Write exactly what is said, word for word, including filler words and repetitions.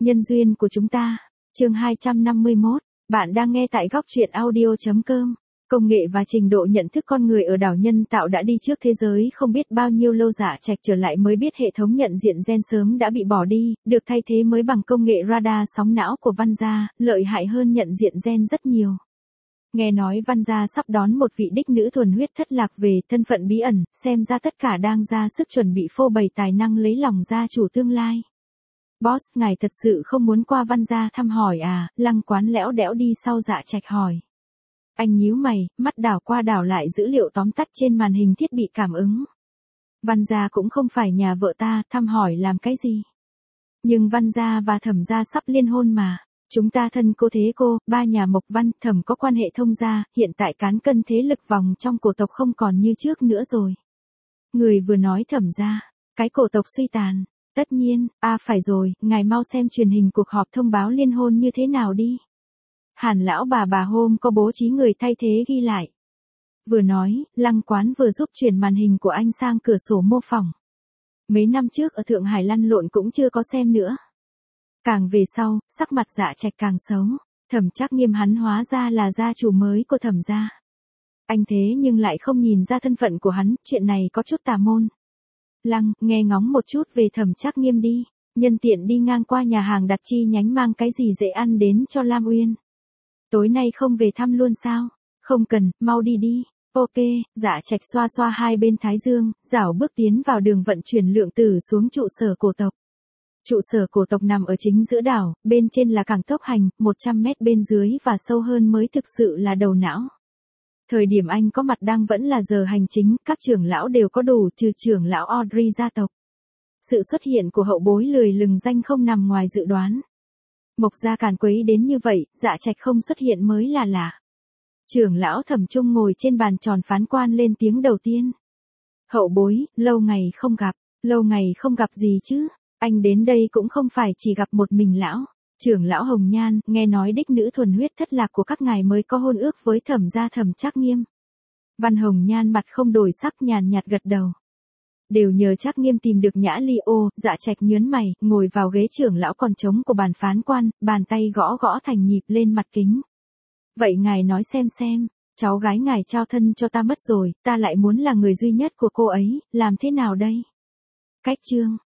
Nhân duyên của chúng ta. Chương hai trăm năm mươi mốt. Bạn đang nghe tại góc truyện audio chấm com. Công nghệ và trình độ nhận thức con người ở đảo nhân tạo đã đi trước thế giới không biết bao nhiêu lâu. Dạ Trạch trở lại mới biết hệ thống nhận diện gen sớm đã bị bỏ đi, được thay thế mới bằng công nghệ radar sóng não của Văn Gia, lợi hại hơn nhận diện gen rất nhiều. Nghe nói Văn Gia sắp đón một vị đích nữ thuần huyết thất lạc về, thân phận bí ẩn, xem ra tất cả đang ra sức chuẩn bị phô bày tài năng lấy lòng gia chủ tương lai. Boss, ngài thật sự không muốn qua Văn Gia thăm hỏi à? Lăng Quán lẽo đẽo đi sau Dạ Trạch hỏi. Anh nhíu mày, mắt đảo qua đảo lại dữ liệu tóm tắt trên màn hình thiết bị cảm ứng. Văn Gia cũng không phải nhà vợ ta, thăm hỏi làm cái gì? Nhưng Văn Gia và Thẩm Gia sắp liên hôn mà. Chúng ta thân cô thế cô, ba nhà Mộc Văn, Thẩm có quan hệ thông gia, hiện tại cán cân thế lực vòng trong cổ tộc không còn như trước nữa rồi. Người vừa nói Thẩm Gia, cái cổ tộc suy tàn. Tất nhiên, à phải rồi, ngài mau xem truyền hình cuộc họp thông báo liên hôn như thế nào đi. Hàn lão bà bà hôm có bố trí người thay thế ghi lại. Vừa nói, Lăng Quán vừa giúp chuyển màn hình của anh sang cửa sổ mô phỏng. Mấy năm trước ở Thượng Hải lăn lộn cũng chưa có xem nữa. Càng về sau, sắc mặt Dạ Trạch càng xấu. Thẩm Trác Nghiêm hắn hóa ra là gia chủ mới của Thẩm gia. Anh thế nhưng lại không nhìn ra thân phận của hắn, chuyện này có chút tà môn. Lăng, nghe ngóng một chút về Thẩm Trác Nghiêm đi, nhân tiện đi ngang qua nhà hàng đặt chi nhánh mang cái gì dễ ăn đến cho Lam Uyên. Tối nay không về thăm luôn sao? Không cần, mau đi đi. Ok, Dạ Trạch xoa xoa hai bên thái dương, rảo bước tiến vào đường vận chuyển lượng tử xuống trụ sở cổ tộc. Trụ sở cổ tộc nằm ở chính giữa đảo, bên trên là cảng tốc hành, một trăm mét bên dưới và sâu hơn mới thực sự là đầu não. Thời điểm anh có mặt đang vẫn là giờ hành chính, các trưởng lão đều có đủ trừ trưởng lão Audrey gia tộc. Sự xuất hiện của hậu bối lười lừng danh không nằm ngoài dự đoán. Mộc gia càn quấy đến như vậy, Dạ Trạch không xuất hiện mới là lạ. Trưởng lão Thẩm Trung ngồi trên bàn tròn phán quan lên tiếng đầu tiên. Hậu bối, lâu ngày không gặp, lâu ngày không gặp gì chứ, anh đến đây cũng không phải chỉ gặp một mình lão. Trưởng lão Hồng Nhan, nghe nói đích nữ thuần huyết thất lạc của các ngài mới có hôn ước với Thẩm gia Thẩm Trác Nghiêm. Văn Hồng Nhan mặt không đổi sắc nhàn nhạt gật đầu. Đều nhờ Trác Nghiêm tìm được Nhã Ly ô, Dạ Trạch nhớn mày, ngồi vào ghế trưởng lão còn trống của bàn phán quan, bàn tay gõ gõ thành nhịp lên mặt kính. Vậy ngài nói xem xem, cháu gái ngài trao thân cho ta mất rồi, ta lại muốn là người duy nhất của cô ấy, làm thế nào đây? Cách chương,